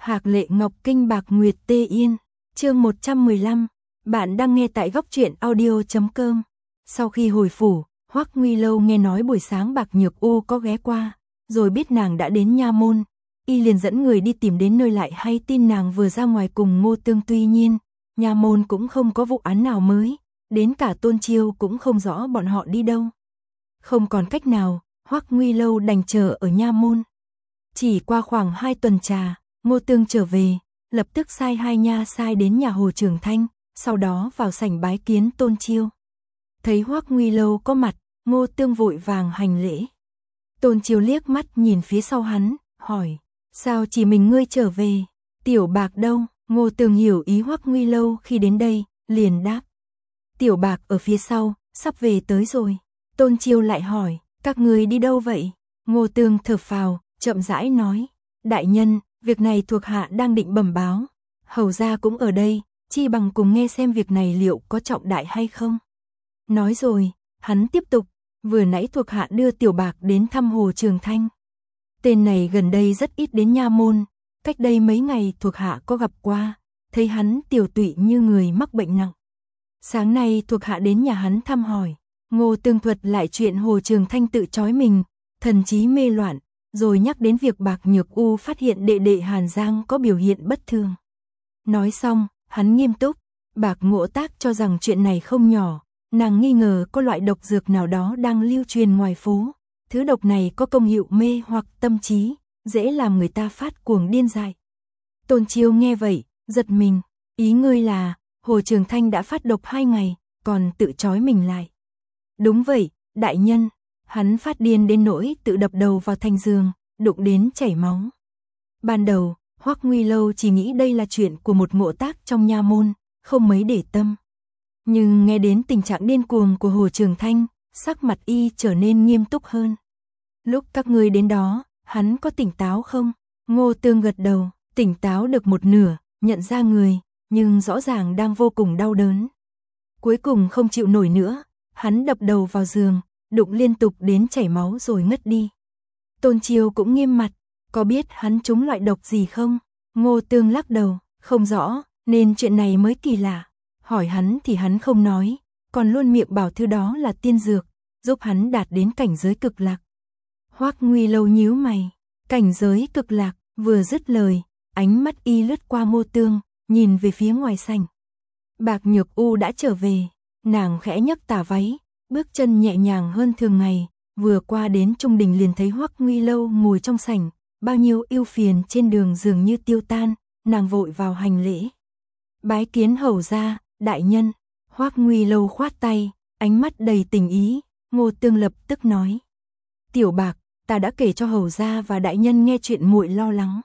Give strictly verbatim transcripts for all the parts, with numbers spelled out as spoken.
Hạc Lệ Ngọc Kinh Bạc Nguyệt Tê Yên, chương một trăm mười lăm, bạn đang nghe tại góc truyện audio chấm com. Sau khi hồi phủ, Hoắc Nguy Lâu nghe nói buổi sáng Bạc Nhược U có ghé qua, rồi biết nàng đã đến nha môn, y liền dẫn người đi tìm đến nơi lại hay tin nàng vừa ra ngoài cùng Ngô Tương. Tuy nhiên, nha môn cũng không có vụ án nào mới, đến cả Tôn Chiêu cũng không rõ bọn họ đi đâu. Không còn cách nào, Hoắc Nguy Lâu đành chờ ở nha môn. Chỉ qua khoảng hai tuần trà, Ngô Tương trở về, lập tức sai hai nha sai đến nhà Hồ Trường Thanh, sau đó vào sảnh bái kiến Tôn Chiêu. Thấy Hoắc Nguy Lâu có mặt, Ngô Tương vội vàng hành lễ. Tôn Chiêu liếc mắt nhìn phía sau hắn, hỏi, sao chỉ mình ngươi trở về, Tiểu Bạc đâu? Ngô Tương hiểu ý Hoắc Nguy Lâu khi đến đây, liền đáp, Tiểu Bạc ở phía sau, sắp về tới rồi. Tôn Chiêu lại hỏi, các ngươi đi đâu vậy? Ngô Tương thở phào, chậm rãi nói, đại nhân, việc này thuộc hạ đang định bẩm báo, hầu gia cũng ở đây, chi bằng cùng nghe xem việc này liệu có trọng đại hay không. Nói rồi, hắn tiếp tục, vừa nãy thuộc hạ đưa Tiểu Bạc đến thăm Hồ Trường Thanh. Tên này gần đây rất ít đến nha môn, cách đây mấy ngày thuộc hạ có gặp qua, thấy hắn tiểu tụy như người mắc bệnh nặng. Sáng nay thuộc hạ đến nhà hắn thăm hỏi, Ngô Tương thuật lại chuyện Hồ Trường Thanh tự trói mình, thần trí mê loạn, rồi nhắc đến việc Bạc Nhược U phát hiện đệ đệ Hàn Giang có biểu hiện bất thường. Nói xong, hắn nghiêm túc, Bạc Ngộ Tác cho rằng chuyện này không nhỏ, nàng nghi ngờ có loại độc dược nào đó đang lưu truyền ngoài phố. Thứ độc này có công hiệu mê hoặc tâm trí, dễ làm người ta phát cuồng điên dại. Tôn Chiêu nghe vậy, giật mình, ý ngươi là, Hồ Trường Thanh đã phát độc hai ngày, còn tự trói mình lại. Đúng vậy, đại nhân, hắn phát điên đến nỗi tự đập đầu vào thành giường, đụng đến chảy máu. Ban đầu, Hoắc Nguy Lâu chỉ nghĩ đây là chuyện của một Ngộ Tác trong nha môn, không mấy để tâm. Nhưng nghe đến tình trạng điên cuồng của Hồ Trường Thanh, sắc mặt y trở nên nghiêm túc hơn. Lúc các ngươi đến đó, hắn có tỉnh táo không? Ngô Tương gật đầu, tỉnh táo được một nửa, nhận ra người, nhưng rõ ràng đang vô cùng đau đớn. Cuối cùng không chịu nổi nữa, hắn đập đầu vào giường, đụng liên tục đến chảy máu rồi ngất đi. Tôn Chiêu cũng nghiêm mặt, có biết hắn trúng loại độc gì không? Ngô Tương lắc đầu, không rõ, nên chuyện này mới kỳ lạ. Hỏi hắn thì hắn không nói, còn luôn miệng bảo thứ đó là tiên dược, giúp hắn đạt đến cảnh giới cực lạc. Hoắc Nguy Lâu nhíu mày, cảnh giới cực lạc, vừa dứt lời, ánh mắt y lướt qua Ngô Tương, nhìn về phía ngoài sảnh. Bạc Nhược U đã trở về, nàng khẽ nhấc tà váy, bước chân nhẹ nhàng hơn thường ngày, vừa qua đến trung đình liền thấy Hoắc Nguy Lâu ngồi trong sảnh, bao nhiêu ưu phiền trên đường dường như tiêu tan, nàng vội vào hành lễ. Bái kiến hầu gia, đại nhân. Hoắc Nguy Lâu khoát tay, ánh mắt đầy tình ý. Ngô Tương lập tức nói, Tiểu Bạc, ta đã kể cho hầu gia và đại nhân nghe chuyện muội lo lắng.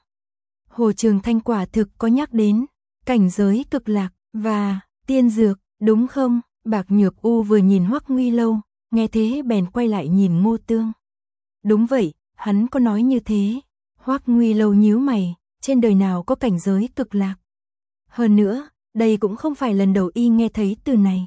Hồ Trường Thanh quả thực có nhắc đến cảnh giới cực lạc và tiên dược, đúng không? Bạc Nhược U vừa nhìn Hoắc Nguy Lâu, nghe thế bèn quay lại nhìn Ngô Tương. Đúng vậy, hắn có nói như thế. Hoắc Nguy Lâu nhíu mày, trên đời nào có cảnh giới cực lạc? Hơn nữa, đây cũng không phải lần đầu y nghe thấy từ này.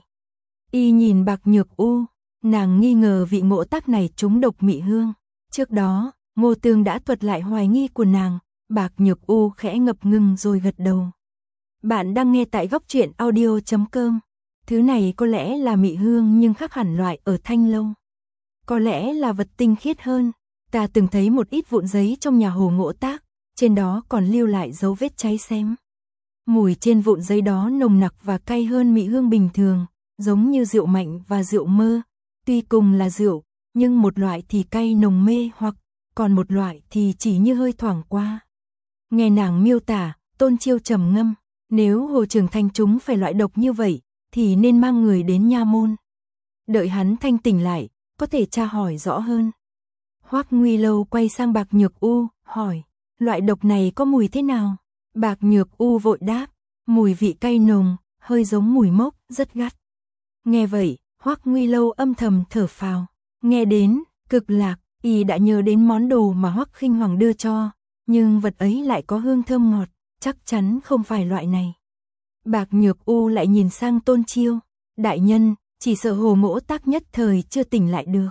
Y nhìn Bạc Nhược U, nàng nghi ngờ vị Ngộ Tác này trúng độc mị hương. Trước đó, Ngô Tương đã thuật lại hoài nghi của nàng, Bạc Nhược U khẽ ngập ngừng rồi gật đầu. Bạn đang nghe tại góc truyện audio chấm com. Thứ này có lẽ là mị hương nhưng khác hẳn loại ở Thanh Lâu. Có lẽ là vật tinh khiết hơn. Ta từng thấy một ít vụn giấy trong nhà Hồ Ngộ Tác, trên đó còn lưu lại dấu vết cháy xém. Mùi trên vụn giấy đó nồng nặc và cay hơn mị hương bình thường, giống như rượu mạnh và rượu mơ. Tuy cùng là rượu, nhưng một loại thì cay nồng mê hoặc, còn một loại thì chỉ như hơi thoảng qua. Nghe nàng miêu tả, Tôn Chiêu trầm ngâm, nếu Hồ Trường Thanh chúng phải loại độc như vậy, thì nên mang người đến nha môn. Đợi hắn thanh tỉnh lại, có thể tra hỏi rõ hơn. Hoắc Nguy Lâu quay sang Bạc Nhược U, hỏi, loại độc này có mùi thế nào? Bạc Nhược U vội đáp, mùi vị cay nồng, hơi giống mùi mốc, rất gắt. Nghe vậy, Hoắc Nguy Lâu âm thầm thở phào, nghe đến cực lạc, y đã nhớ đến món đồ mà Hoắc Khinh Hoàng đưa cho, nhưng vật ấy lại có hương thơm ngọt, chắc chắn không phải loại này. Bạc Nhược U lại nhìn sang Tôn Chiêu, đại nhân, chỉ sợ Hồ Ngộ Tác nhất thời chưa tỉnh lại được.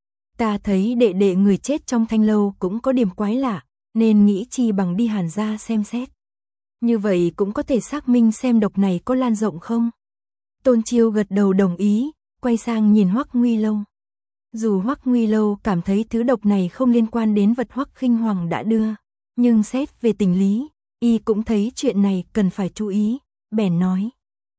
Ta thấy đệ đệ người chết trong Thanh Lâu cũng có điểm quái lạ, nên nghĩ chi bằng đi Hàn gia xem xét. Như vậy cũng có thể xác minh xem độc này có lan rộng không? Tôn Chiêu gật đầu đồng ý, quay sang nhìn Hoắc Nguy Lâu. Dù Hoắc Nguy Lâu cảm thấy thứ độc này không liên quan đến vật Hoắc Khinh Hoàng đã đưa, nhưng xét về tình lý, y cũng thấy chuyện này cần phải chú ý, bèn nói.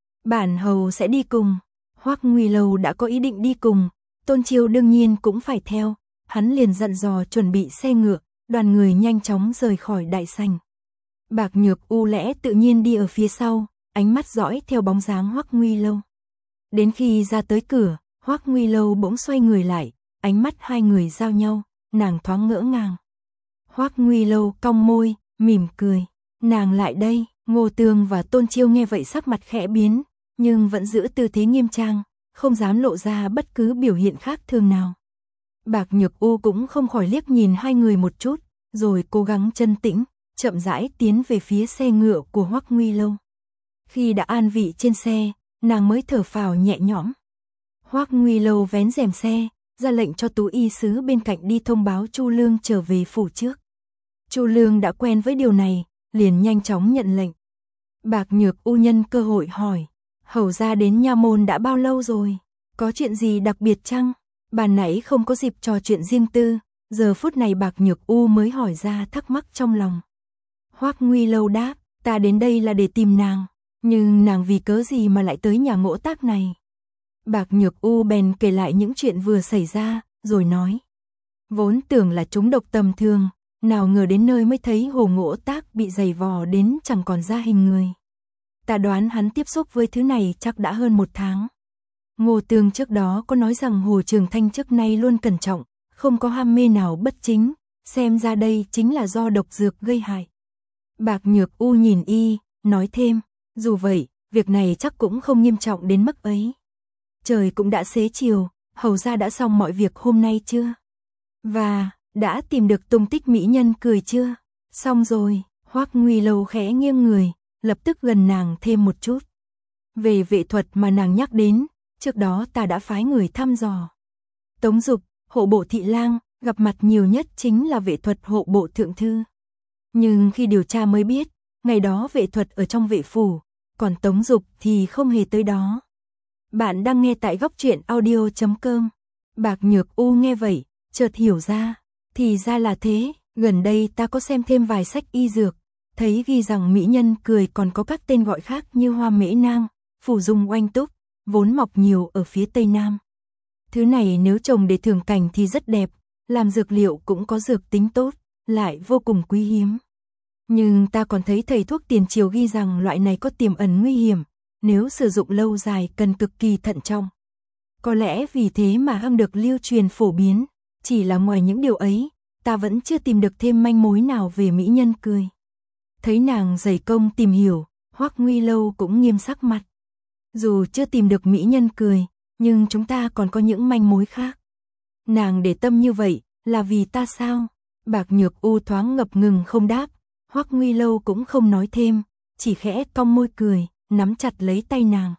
Bản hầu sẽ đi cùng. Hoắc Nguy Lâu đã có ý định đi cùng, Tôn Chiêu đương nhiên cũng phải theo, hắn liền dặn dò chuẩn bị xe ngựa, đoàn người nhanh chóng rời khỏi đại sảnh. Bạc Nhược U lẽ tự nhiên đi ở phía sau, ánh mắt dõi theo bóng dáng Hoắc Nguy Lâu. Đến khi ra tới cửa, Hoắc Nguy Lâu bỗng xoay người lại, ánh mắt hai người giao nhau, nàng thoáng ngỡ ngàng. Hoắc Nguy Lâu cong môi, mỉm cười, nàng lại đây. Ngô Tường và Tôn Chiêu nghe vậy sắc mặt khẽ biến, nhưng vẫn giữ tư thế nghiêm trang, không dám lộ ra bất cứ biểu hiện khác thường nào. Bạc Nhược U cũng không khỏi liếc nhìn hai người một chút, rồi cố gắng trấn tĩnh, chậm rãi tiến về phía xe ngựa của Hoắc Nguy Lâu. Khi đã an vị trên xe, nàng mới thở phào nhẹ nhõm. Hoắc Nguy Lâu vén rèm xe, ra lệnh cho Tú y sứ bên cạnh đi thông báo Chu Lương trở về phủ trước. Chu Lương đã quen với điều này, liền nhanh chóng nhận lệnh. Bạc Nhược U nhân cơ hội hỏi, hầu gia đến nha môn đã bao lâu rồi? Có chuyện gì đặc biệt chăng? Ban nãy không có dịp trò chuyện riêng tư, giờ phút này Bạc Nhược U mới hỏi ra thắc mắc trong lòng. Hoắc Nguy Lâu đáp, ta đến đây là để tìm nàng, nhưng nàng vì cớ gì mà lại tới nhà Ngỗ Tác này? Bạc Nhược U bèn kể lại những chuyện vừa xảy ra, rồi nói. Vốn tưởng là chúng độc tầm thường, nào ngờ đến nơi mới thấy Hồ Ngỗ Tác bị giày vò đến chẳng còn ra hình người. Ta đoán hắn tiếp xúc với thứ này chắc đã hơn một tháng. Ngô Tường trước đó có nói rằng Hồ Trường Thanh trước nay luôn cẩn trọng, không có ham mê nào bất chính, xem ra đây chính là do độc dược gây hại. Bạc Nhược U nhìn y, nói thêm, dù vậy, việc này chắc cũng không nghiêm trọng đến mức ấy. Trời cũng đã xế chiều, hầu gia đã xong mọi việc hôm nay chưa? Và, đã tìm được tung tích mỹ nhân cười chưa? Xong rồi. Hoắc Nguy Lâu khẽ nghiêng người, lập tức gần nàng thêm một chút. Về vệ thuật mà nàng nhắc đến, trước đó ta đã phái người thăm dò. Tống Dục, hộ bộ thị lang, gặp mặt nhiều nhất chính là vệ thuật hộ bộ thượng thư. Nhưng khi điều tra mới biết, ngày đó vệ thuật ở trong vệ phủ, còn Tống Dục thì không hề tới đó. Bạn đang nghe tại góc truyện audio chấm com. Bạc Nhược U nghe vậy, chợt hiểu ra, thì ra là thế, gần đây ta có xem thêm vài sách y dược, thấy ghi rằng mỹ nhân cười còn có các tên gọi khác như hoa mễ nang, phủ dung oanh túc, vốn mọc nhiều ở phía tây nam. Thứ này nếu trồng để thưởng cảnh thì rất đẹp, làm dược liệu cũng có dược tính tốt, lại vô cùng quý hiếm. Nhưng ta còn thấy thầy thuốc tiền triều ghi rằng loại này có tiềm ẩn nguy hiểm, nếu sử dụng lâu dài cần cực kỳ thận trọng. Có lẽ vì thế mà hăng được lưu truyền phổ biến, chỉ là ngoài những điều ấy, ta vẫn chưa tìm được thêm manh mối nào về mỹ nhân cười. Thấy nàng dày công tìm hiểu, Hoắc Nguy Lâu cũng nghiêm sắc mặt. Dù chưa tìm được mỹ nhân cười, nhưng chúng ta còn có những manh mối khác. Nàng để tâm như vậy, là vì ta sao? Bạc Nhược U thoáng ngập ngừng không đáp, Hoắc Nguy Lâu cũng không nói thêm, chỉ khẽ cong môi cười, nắm chặt lấy tay nàng.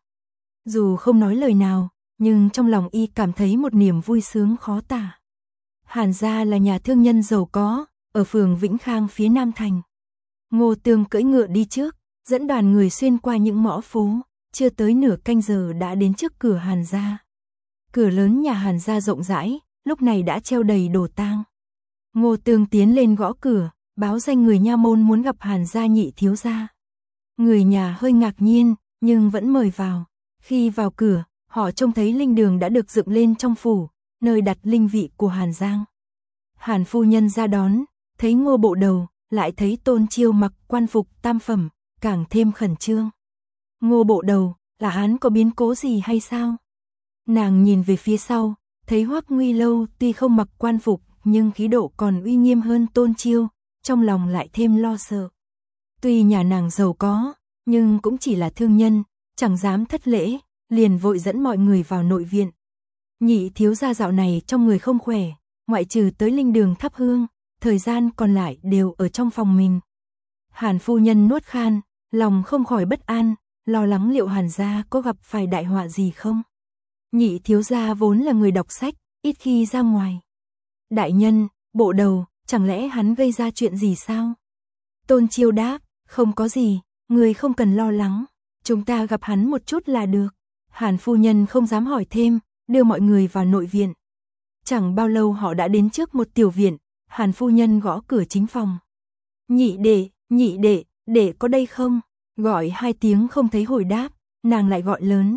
Dù không nói lời nào, nhưng trong lòng y cảm thấy một niềm vui sướng khó tả. Hàn gia là nhà thương nhân giàu có, ở phường Vĩnh Khang phía Nam Thành. Ngô Tường cưỡi ngựa đi trước, dẫn đoàn người xuyên qua những ngõ phố, chưa tới nửa canh giờ đã đến trước cửa Hàn gia. Cửa lớn nhà Hàn gia rộng rãi, lúc này đã treo đầy đồ tang. Ngô Tường tiến lên gõ cửa, báo danh người nha môn muốn gặp Hàn gia nhị thiếu gia. Người nhà hơi ngạc nhiên, nhưng vẫn mời vào. Khi vào cửa, họ trông thấy linh đường đã được dựng lên trong phủ, nơi đặt linh vị của Hàn Giang. Hàn phu nhân ra đón, thấy Ngô bộ đầu, lại thấy Tôn Chiêu mặc quan phục tam phẩm, càng thêm khẩn trương. Ngô bộ đầu, là hắn có biến cố gì hay sao? Nàng nhìn về phía sau, thấy Hoắc Nguy Lâu tuy không mặc quan phục, nhưng khí độ còn uy nghiêm hơn Tôn Chiêu, trong lòng lại thêm lo sợ. Tuy nhà nàng giàu có, nhưng cũng chỉ là thương nhân, chẳng dám thất lễ, liền vội dẫn mọi người vào nội viện. Nhị thiếu gia dạo này trong người không khỏe, ngoại trừ tới linh đường thắp hương, thời gian còn lại đều ở trong phòng mình. Hàn phu nhân nuốt khan, lòng không khỏi bất an, lo lắng liệu Hàn gia có gặp phải đại họa gì không. Nhị thiếu gia vốn là người đọc sách, ít khi ra ngoài. Đại nhân, bộ đầu, chẳng lẽ hắn gây ra chuyện gì sao? Tôn Chiêu đáp, không có gì, người không cần lo lắng, chúng ta gặp hắn một chút là được. Hàn phu nhân không dám hỏi thêm, đưa mọi người vào nội viện. Chẳng bao lâu họ đã đến trước một tiểu viện, Hàn phu nhân gõ cửa chính phòng. Nhị đệ, nhị đệ, đệ có đây không? Gọi hai tiếng không thấy hồi đáp, nàng lại gọi lớn.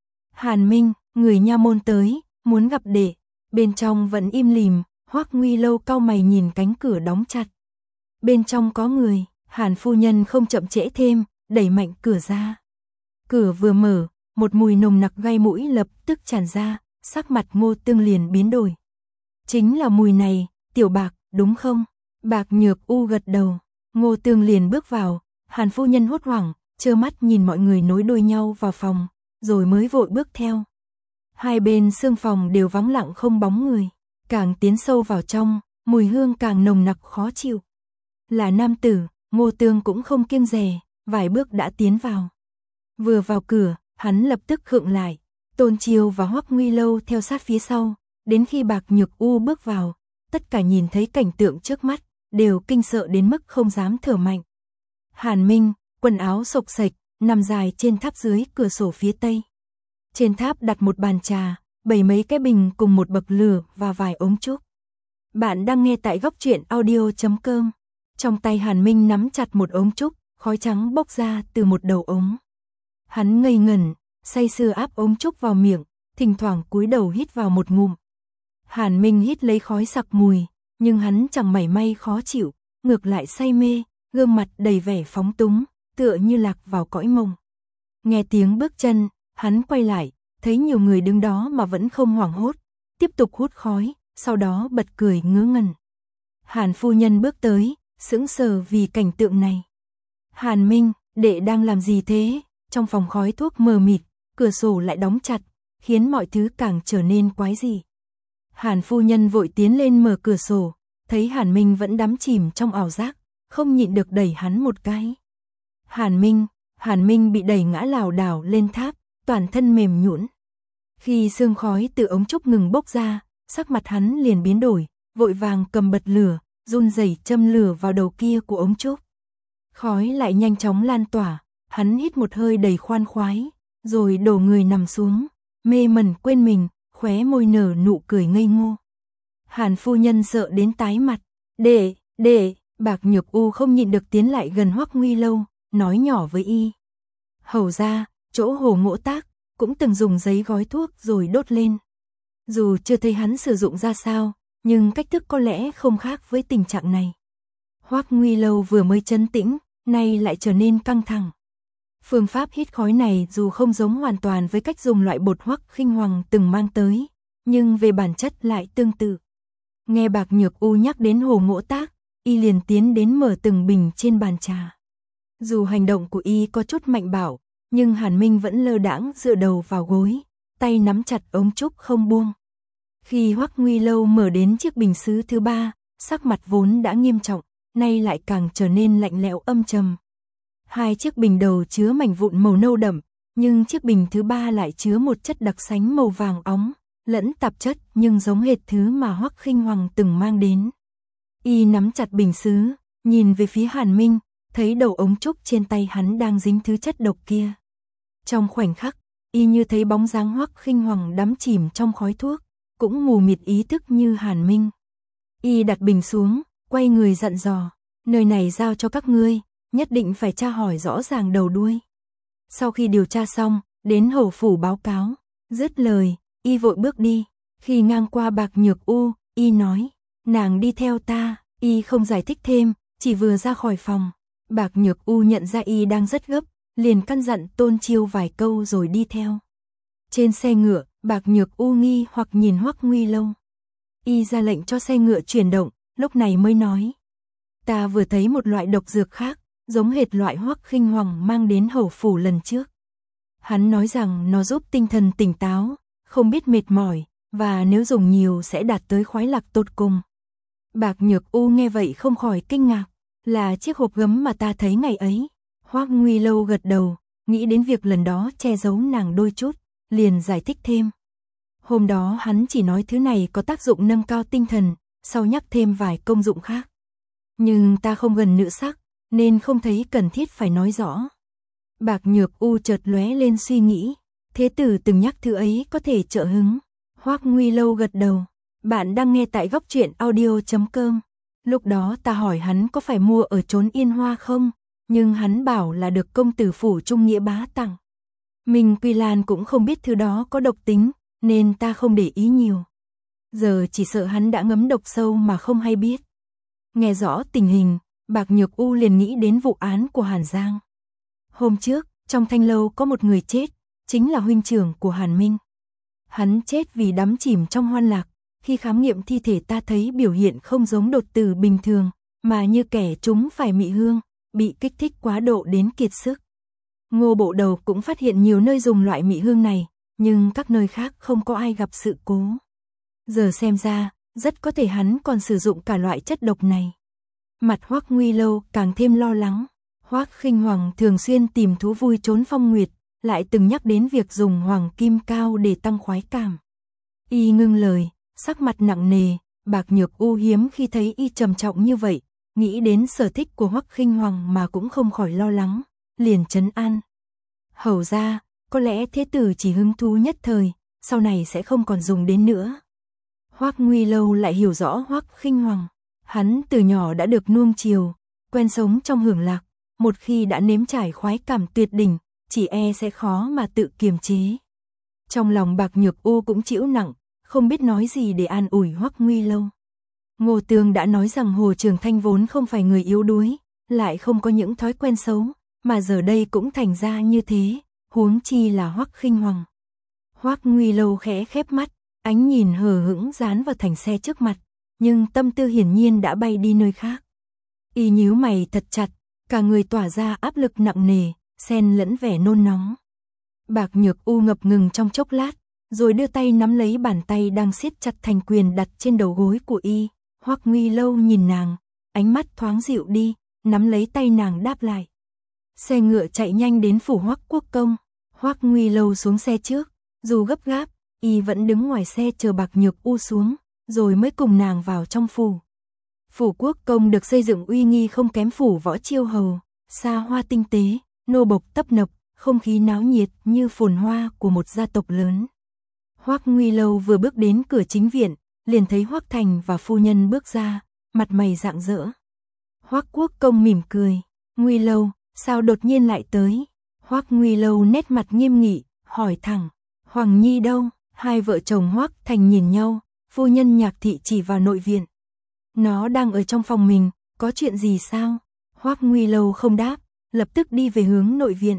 Hàn Minh, người nha môn tới, muốn gặp đệ. Bên trong vẫn im lìm, Hoắc Nguy Lâu cau mày nhìn cánh cửa đóng chặt. Bên trong có người, Hàn phu nhân không chậm trễ thêm, đẩy mạnh cửa ra. Cửa vừa mở, một mùi nồng nặc gai mũi lập tức tràn ra, sắc mặt Ngô Tương liền biến đổi. Chính là mùi này, Tiểu Bạc, đúng không? Bạc Nhược U gật đầu, Ngô Tương liền bước vào, Hàn phu nhân hốt hoảng, trơ mắt nhìn mọi người nối đuôi nhau vào phòng, rồi mới vội bước theo. Hai bên xương phòng đều vắng lặng không bóng người, càng tiến sâu vào trong, mùi hương càng nồng nặc khó chịu. Là nam tử, Ngô Tương cũng không kiêng dè, vài bước đã tiến vào. Vừa vào cửa, hắn lập tức khựng lại, Tôn Chiêu và Hoắc Nguy Lâu theo sát phía sau, đến khi Bạc Nhược U bước vào, tất cả nhìn thấy cảnh tượng trước mắt, đều kinh sợ đến mức không dám thở mạnh. Hàn Minh, quần áo xộc xệch, nằm dài trên tháp dưới cửa sổ phía tây. Trên tháp đặt một bàn trà, bày mấy cái bình cùng một bậc lửa và vài ống trúc. Bạn đang nghe tại góc truyện audio chấm com. Trong tay Hàn Minh nắm chặt một ống trúc, khói trắng bốc ra từ một đầu ống. Hắn ngây ngẩn, say sưa áp ống trúc vào miệng, thỉnh thoảng cúi đầu hít vào một ngụm. Hàn Minh hít lấy khói sặc mùi, nhưng hắn chẳng mảy may khó chịu, ngược lại say mê, gương mặt đầy vẻ phóng túng, tựa như lạc vào cõi mộng. Nghe tiếng bước chân, hắn quay lại, thấy nhiều người đứng đó mà vẫn không hoảng hốt, tiếp tục hút khói, sau đó bật cười ngớ ngẩn. Hàn phu nhân bước tới, sững sờ vì cảnh tượng này. Hàn Minh, đệ đang làm gì thế? Trong phòng khói thuốc mờ mịt, cửa sổ lại đóng chặt, khiến mọi thứ càng trở nên quái dị. Hàn phu nhân vội tiến lên mở cửa sổ, thấy Hàn Minh vẫn đắm chìm trong ảo giác, không nhịn được đẩy hắn một cái. Hàn Minh, Hàn Minh bị đẩy ngã lảo đảo lên tháp, toàn thân mềm nhũn. Khi sương khói từ ống trúc ngừng bốc ra, sắc mặt hắn liền biến đổi, vội vàng cầm bật lửa, run rẩy châm lửa vào đầu kia của ống trúc. Khói lại nhanh chóng lan tỏa, hắn hít một hơi đầy khoan khoái, rồi đổ người nằm xuống, mê mẩn quên mình, khóe môi nở nụ cười ngây ngô. Hàn phu nhân sợ đến tái mặt, "Đệ, đệ." Bạc Nhược U không nhịn được tiến lại gần Hoắc Nguy Lâu, nói nhỏ với y. Hầu ra, chỗ Hồ Ngỗ Tác cũng từng dùng giấy gói thuốc rồi đốt lên. Dù chưa thấy hắn sử dụng ra sao, nhưng cách thức có lẽ không khác với tình trạng này. Hoắc Nguy Lâu vừa mới trấn tĩnh, nay lại trở nên căng thẳng. Phương pháp hít khói này dù không giống hoàn toàn với cách dùng loại bột Hoắc Khinh Hoàng từng mang tới, nhưng về bản chất lại tương tự. Nghe Bạc Nhược U nhắc đến Hồ Ngỗ Tác, y liền tiến đến mở từng bình trên bàn trà. Dù hành động của y có chút mạnh bạo, nhưng Hàn Minh vẫn lơ đãng dựa đầu vào gối, tay nắm chặt ống trúc không buông. Khi Hoắc Nguy Lâu mở đến chiếc bình sứ thứ ba, sắc mặt vốn đã nghiêm trọng, nay lại càng trở nên lạnh lẽo âm trầm. Hai chiếc bình đầu chứa mảnh vụn màu nâu đậm, nhưng chiếc bình thứ ba lại chứa một chất đặc sánh màu vàng óng, lẫn tạp chất nhưng giống hệt thứ mà Hoắc Khinh Hoàng từng mang đến. Y nắm chặt bình sứ, nhìn về phía Hàn Minh, thấy đầu ống trúc trên tay hắn đang dính thứ chất độc kia. Trong khoảnh khắc, y như thấy bóng dáng Hoắc Khinh Hoàng đắm chìm trong khói thuốc, cũng mù mịt ý thức như Hàn Minh. Y đặt bình xuống, quay người dặn dò, nơi này giao cho các ngươi, nhất định phải tra hỏi rõ ràng đầu đuôi. Sau khi điều tra xong, đến hầu phủ báo cáo, dứt lời, y vội bước đi, khi ngang qua Bạc Nhược U, y nói, nàng đi theo ta, y không giải thích thêm, chỉ vừa ra khỏi phòng. Bạc Nhược U nhận ra y đang rất gấp, liền căn dặn Tôn Chiêu vài câu rồi đi theo. Trên xe ngựa, Bạc Nhược U nghi hoặc nhìn Hoắc Nguy Lâu. Y ra lệnh cho xe ngựa chuyển động, lúc này mới nói, ta vừa thấy một loại độc dược khác, giống hệt loại Hoắc Khinh Hoàng mang đến hầu phủ lần trước. Hắn nói rằng nó giúp tinh thần tỉnh táo, không biết mệt mỏi, và nếu dùng nhiều sẽ đạt tới khoái lạc tột cùng. Bạc Nhược U nghe vậy không khỏi kinh ngạc, là chiếc hộp gấm mà ta thấy ngày ấy. Hoắc Nguy Lâu gật đầu, nghĩ đến việc lần đó che giấu nàng đôi chút, liền giải thích thêm. Hôm đó hắn chỉ nói thứ này có tác dụng nâng cao tinh thần, sau nhắc thêm vài công dụng khác. Nhưng ta không gần nữ sắc, nên không thấy cần thiết phải nói rõ. Bạc Nhược U chợt lóe lên suy nghĩ, thế tử từng nhắc thứ ấy có thể trợ hứng. Hoắc Nguy Lâu gật đầu, bạn đang nghe tại góc truyện audio chấm com. Lúc đó ta hỏi hắn có phải mua ở trốn Yên Hoa không, nhưng hắn bảo là được công tử phủ Trung Nghĩa bá tặng. Mình Quy Lan cũng không biết thứ đó có độc tính, nên ta không để ý nhiều. Giờ chỉ sợ hắn đã ngấm độc sâu mà không hay biết. Nghe rõ tình hình, Bạc Nhược U liền nghĩ đến vụ án của Hàn Giang. Hôm trước, trong thanh lâu có một người chết, chính là huynh trưởng của Hàn Minh. Hắn chết vì đắm chìm trong hoan lạc, khi khám nghiệm thi thể ta thấy biểu hiện không giống đột tử bình thường, mà như kẻ trúng phải mị hương, bị kích thích quá độ đến kiệt sức. Ngô Bộ Đầu cũng phát hiện nhiều nơi dùng loại mị hương này, nhưng các nơi khác không có ai gặp sự cố. Giờ xem ra, rất có thể hắn còn sử dụng cả loại chất độc này. Mặt Hoắc Nguy Lâu càng thêm lo lắng. Hoắc Khinh Hoàng thường xuyên tìm thú vui trốn phong nguyệt, lại từng nhắc đến việc dùng hoàng kim cao để tăng khoái cảm. Y ngưng lời, sắc mặt nặng nề, Bạc Nhược U hiếm khi thấy y trầm trọng như vậy, nghĩ đến sở thích của Hoắc Khinh Hoàng mà cũng không khỏi lo lắng, liền trấn an. Hầu ra, có lẽ thế tử chỉ hứng thú nhất thời, sau này sẽ không còn dùng đến nữa. Hoắc Nguy Lâu lại hiểu rõ Hoắc Khinh Hoàng, hắn từ nhỏ đã được nuông chiều, quen sống trong hưởng lạc, một khi đã nếm trải khoái cảm tuyệt đỉnh, chỉ e sẽ khó mà tự kiềm chế. Trong lòng Bạc Nhược U cũng chịu nặng, không biết nói gì để an ủi Hoắc Nguy Lâu. Ngô Tường đã nói rằng Hồ Trường Thanh vốn không phải người yếu đuối, lại không có những thói quen xấu, mà giờ đây cũng thành ra như thế, huống chi là Hoắc Khinh Hoàng. Hoắc Nguy Lâu khẽ khép mắt, ánh nhìn hờ hững dán vào thành xe trước mặt, nhưng tâm tư hiển nhiên đã bay đi nơi khác. Y nhíu mày thật chặt, cả người tỏa ra áp lực nặng nề, xen lẫn vẻ nôn nóng. Bạc Nhược U ngập ngừng trong chốc lát, rồi đưa tay nắm lấy bàn tay đang siết chặt thành quyền đặt trên đầu gối của y. Hoắc Nguy Lâu nhìn nàng, ánh mắt thoáng dịu đi, nắm lấy tay nàng đáp lại. Xe ngựa chạy nhanh đến phủ Hoắc Quốc công. Hoắc Nguy Lâu xuống xe trước, dù gấp gáp, y vẫn đứng ngoài xe chờ Bạc Nhược U xuống, rồi mới cùng nàng vào trong phủ. Phủ Quốc công được xây dựng uy nghi không kém phủ Võ Chiêu Hầu, xa hoa tinh tế, nô bộc tấp nập, không khí náo nhiệt như phồn hoa của một gia tộc lớn. Hoắc Nguy Lâu vừa bước đến cửa chính viện, liền thấy Hoắc Thành và phu nhân bước ra, mặt mày rạng rỡ. Hoắc Quốc công mỉm cười, "Nguy Lâu, sao đột nhiên lại tới?" Hoắc Nguy Lâu nét mặt nghiêm nghị, hỏi thẳng, "Hoàng Nhi đâu?" Hai vợ chồng Hoắc Thành nhìn nhau, phu nhân Nhạc thị chỉ vào nội viện. "Nó đang ở trong phòng mình, có chuyện gì sao?" Hoắc Nguy Lâu không đáp, lập tức đi về hướng nội viện.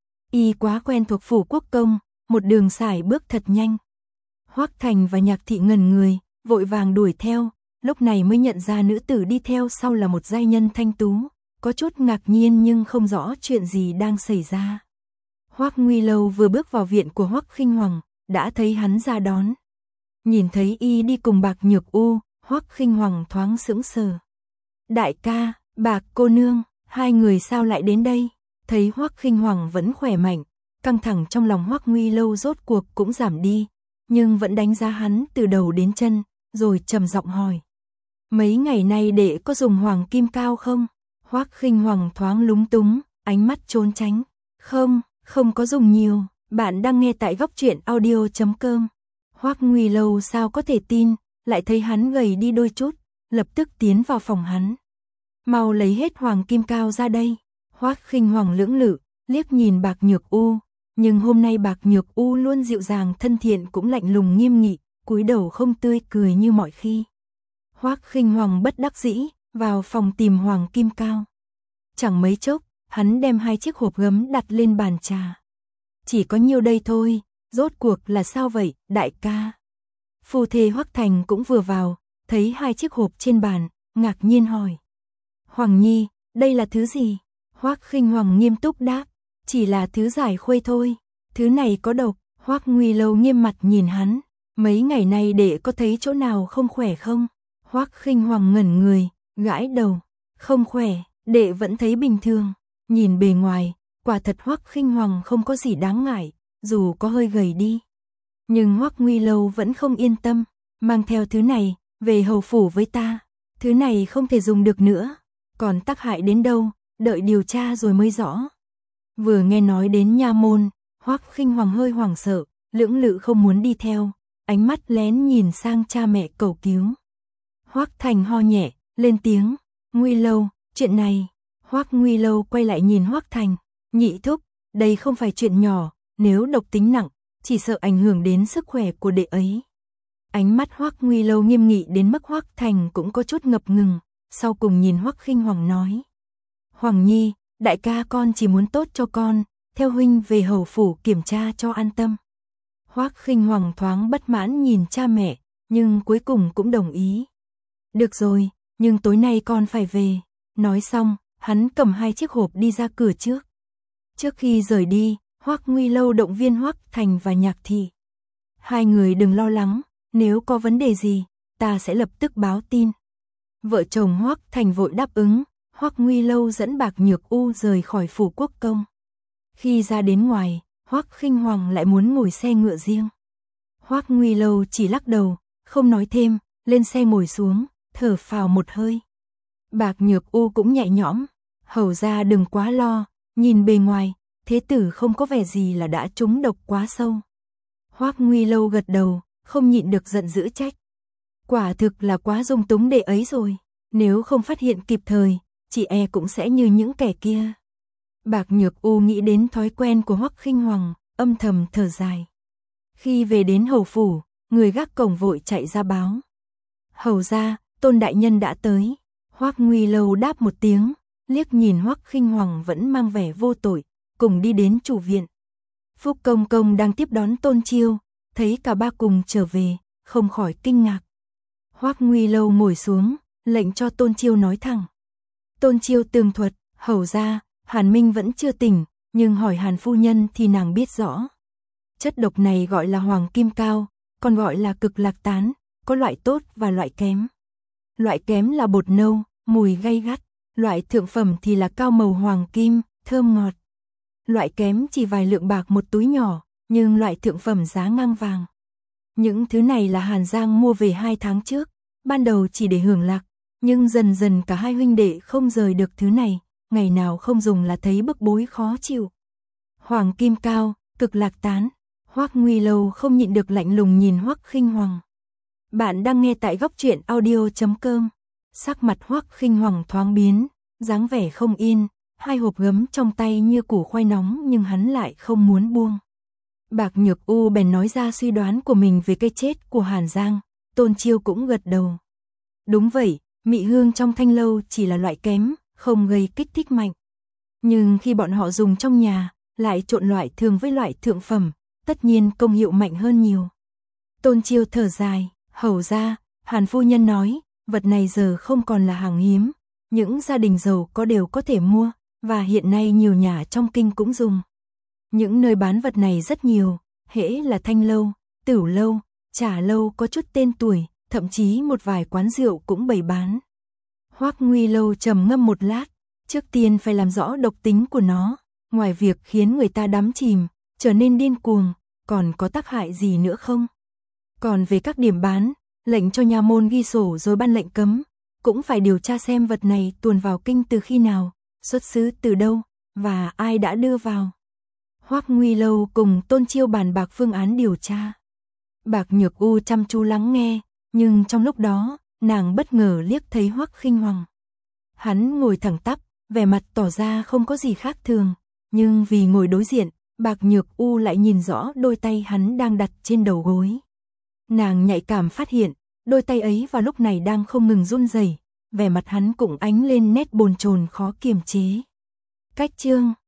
Y quá quen thuộc phủ Quốc công, một đường sải bước thật nhanh. Hoắc Thành và Nhạc thị ngẩn người, vội vàng đuổi theo, lúc này mới nhận ra nữ tử đi theo sau là một giai nhân thanh tú, có chút ngạc nhiên nhưng không rõ chuyện gì đang xảy ra. Hoắc Nguy Lâu vừa bước vào viện của Hoắc Khinh Hoàng, đã thấy hắn ra đón. Nhìn thấy y đi cùng Bạc Nhược U, Hoắc Khinh Hoàng thoáng sững sờ. "Đại ca, Bạc cô nương, hai người sao lại đến đây?" Thấy Hoắc Khinh Hoàng vẫn khỏe mạnh, căng thẳng trong lòng Hoắc Nguy Lâu rốt cuộc cũng giảm đi, nhưng vẫn đánh giá hắn từ đầu đến chân, rồi trầm giọng hỏi. "Mấy ngày nay đệ có dùng hoàng kim cao không?" Hoắc Khinh Hoàng thoáng lúng túng, ánh mắt trốn tránh. "Không, không có dùng nhiều." Bạn đang nghe tại góc truyện audio chấm com. Hoắc Nguy Lâu sao có thể tin, lại thấy hắn gầy đi đôi chút, lập tức tiến vào phòng hắn. "Mau lấy hết hoàng kim cao ra đây." Hoắc Khinh Hoàng lưỡng lự, liếc nhìn Bạc Nhược U, nhưng hôm nay Bạc Nhược U luôn dịu dàng thân thiện cũng lạnh lùng nghiêm nghị, cúi đầu không tươi cười như mọi khi. Hoắc Khinh Hoàng bất đắc dĩ, vào phòng tìm hoàng kim cao. Chẳng mấy chốc, hắn đem hai chiếc hộp gấm đặt lên bàn trà. "Chỉ có nhiêu đây thôi, rốt cuộc là sao vậy, đại ca?" Phu thê Hoắc Thành cũng vừa vào, thấy hai chiếc hộp trên bàn, ngạc nhiên hỏi. "Hoàng Nhi, đây là thứ gì?" Hoắc Khinh Hoàng nghiêm túc đáp, "Chỉ là thứ giải khuây thôi, thứ này có độc." Hoắc Nguy Lâu nghiêm mặt nhìn hắn, "Mấy ngày nay đệ có thấy chỗ nào không khỏe không?" Hoắc Khinh Hoàng ngẩn người, gãi đầu, "Không khỏe, đệ vẫn thấy bình thường." Nhìn bề ngoài, quả thật Hoắc Khinh Hoàng không có gì đáng ngại, dù có hơi gầy đi. Nhưng Hoắc Nguy Lâu vẫn không yên tâm, "Mang theo thứ này, về hầu phủ với ta. Thứ này không thể dùng được nữa, còn tác hại đến đâu, đợi điều tra rồi mới rõ." Vừa nghe nói đến nha môn, Hoắc Khinh Hoàng hơi hoảng sợ, lưỡng lự không muốn đi theo, ánh mắt lén nhìn sang cha mẹ cầu cứu. Hoắc Thành ho nhẹ, lên tiếng, Nguy Lâu, chuyện này. Hoắc Nguy Lâu quay lại nhìn Hoắc Thành, nhị thúc, đây không phải chuyện nhỏ, nếu độc tính nặng, chỉ sợ ảnh hưởng đến sức khỏe của đệ ấy. Ánh mắt Hoắc Nguy Lâu nghiêm nghị đến mức Hoắc Thành cũng có chút ngập ngừng, sau cùng nhìn Hoắc Khinh Hoàng nói. Hoàng Nhi, đại ca con chỉ muốn tốt cho con, theo huynh về hầu phủ kiểm tra cho an tâm. Hoắc Khinh Hoàng thoáng bất mãn nhìn cha mẹ, nhưng cuối cùng cũng đồng ý. Được rồi, nhưng tối nay con phải về. Nói xong, hắn cầm hai chiếc hộp đi ra cửa trước. Trước khi rời đi, Hoắc Nguy Lâu động viên Hoắc Thành và Nhạc Thị. Hai người đừng lo lắng, nếu có vấn đề gì, ta sẽ lập tức báo tin. Vợ chồng Hoắc Thành vội đáp ứng, Hoắc Nguy Lâu dẫn Bạc Nhược U rời khỏi phủ quốc công. Khi ra đến ngoài, Hoắc Khinh Hoàng lại muốn ngồi xe ngựa riêng. Hoắc Nguy Lâu chỉ lắc đầu, không nói thêm, lên xe ngồi xuống, thở phào một hơi. Bạc Nhược U cũng nhẹ nhõm, hầu ra đừng quá lo, nhìn bề ngoài, thế tử không có vẻ gì là đã trúng độc quá sâu. Hoắc Nguy Lâu gật đầu, không nhịn được giận dữ trách. Quả thực là quá dung túng đệ ấy rồi, nếu không phát hiện kịp thời, chị e cũng sẽ như những kẻ kia. Bạc Nhược U nghĩ đến thói quen của Hoắc Khinh Hoàng, âm thầm thở dài. Khi về đến hầu phủ, người gác cổng vội chạy ra báo. Hầu ra, Tôn đại nhân đã tới. Hoắc Nguy Lâu đáp một tiếng, liếc nhìn Hoắc Khinh Hoàng vẫn mang vẻ vô tội, cùng đi đến chủ viện. Phúc công công đang tiếp đón Tôn Chiêu, thấy cả ba cùng trở về, không khỏi kinh ngạc. Hoắc Nguy Lâu ngồi xuống, lệnh cho Tôn Chiêu nói thẳng. Tôn Chiêu tường thuật, hầu ra, Hàn Minh vẫn chưa tỉnh, nhưng hỏi Hàn phu nhân thì nàng biết rõ. Chất độc này gọi là hoàng kim cao, còn gọi là cực lạc tán, có loại tốt và loại kém. Loại kém là bột nâu, mùi gay gắt, loại thượng phẩm thì là cao màu hoàng kim, thơm ngọt. Loại kém chỉ vài lượng bạc một túi nhỏ, nhưng loại thượng phẩm giá ngang vàng. Những thứ này là Hàn Giang mua về hai tháng trước, ban đầu chỉ để hưởng lạc, nhưng dần dần cả hai huynh đệ không rời được thứ này, ngày nào không dùng là thấy bức bối khó chịu. Hoàng kim cao, cực lạc tán, Hoắc Nguy Lâu không nhịn được lạnh lùng nhìn Hoắc Khinh Hoàng. Bạn đang nghe tại góc truyện audio chấm com. Sắc mặt Hoắc Khinh Hoàng thoáng biến, dáng vẻ không yên, hai hộp gấm trong tay như củ khoai nóng nhưng hắn lại không muốn buông. Bạc Nhược U bèn nói ra suy đoán của mình về cái chết của Hàn Giang, Tôn Chiêu cũng gật đầu. Đúng vậy, mị hương trong thanh lâu chỉ là loại kém, không gây kích thích mạnh. Nhưng khi bọn họ dùng trong nhà, lại trộn loại thường với loại thượng phẩm, tất nhiên công hiệu mạnh hơn nhiều. Tôn Chiêu thở dài, hầu ra, Hàn phu nhân nói, vật này giờ không còn là hàng hiếm, những gia đình giàu có đều có thể mua, và hiện nay nhiều nhà trong kinh cũng dùng. Những nơi bán vật này rất nhiều, hễ là thanh lâu, tửu lâu, trà lâu có chút tên tuổi, thậm chí một vài quán rượu cũng bày bán. Hoắc Nguy Lâu trầm ngâm một lát, trước tiên phải làm rõ độc tính của nó, ngoài việc khiến người ta đắm chìm, trở nên điên cuồng, còn có tác hại gì nữa không? Còn về các điểm bán, lệnh cho nha môn ghi sổ rồi ban lệnh cấm, cũng phải điều tra xem vật này tuồn vào kinh từ khi nào, xuất xứ từ đâu, và ai đã đưa vào. Hoắc Nguy Lâu cùng Tôn Chiêu bàn bạc phương án điều tra. Bạc Nhược U chăm chú lắng nghe, nhưng trong lúc đó, nàng bất ngờ liếc thấy Hoắc Khinh Hoàng. Hắn ngồi thẳng tắp, vẻ mặt tỏ ra không có gì khác thường, nhưng vì ngồi đối diện, Bạc Nhược U lại nhìn rõ đôi tay hắn đang đặt trên đầu gối. Nàng nhạy cảm phát hiện, đôi tay ấy vào lúc này đang không ngừng run rẩy, vẻ mặt hắn cũng ánh lên nét bồn chồn khó kiềm chế. Cách chương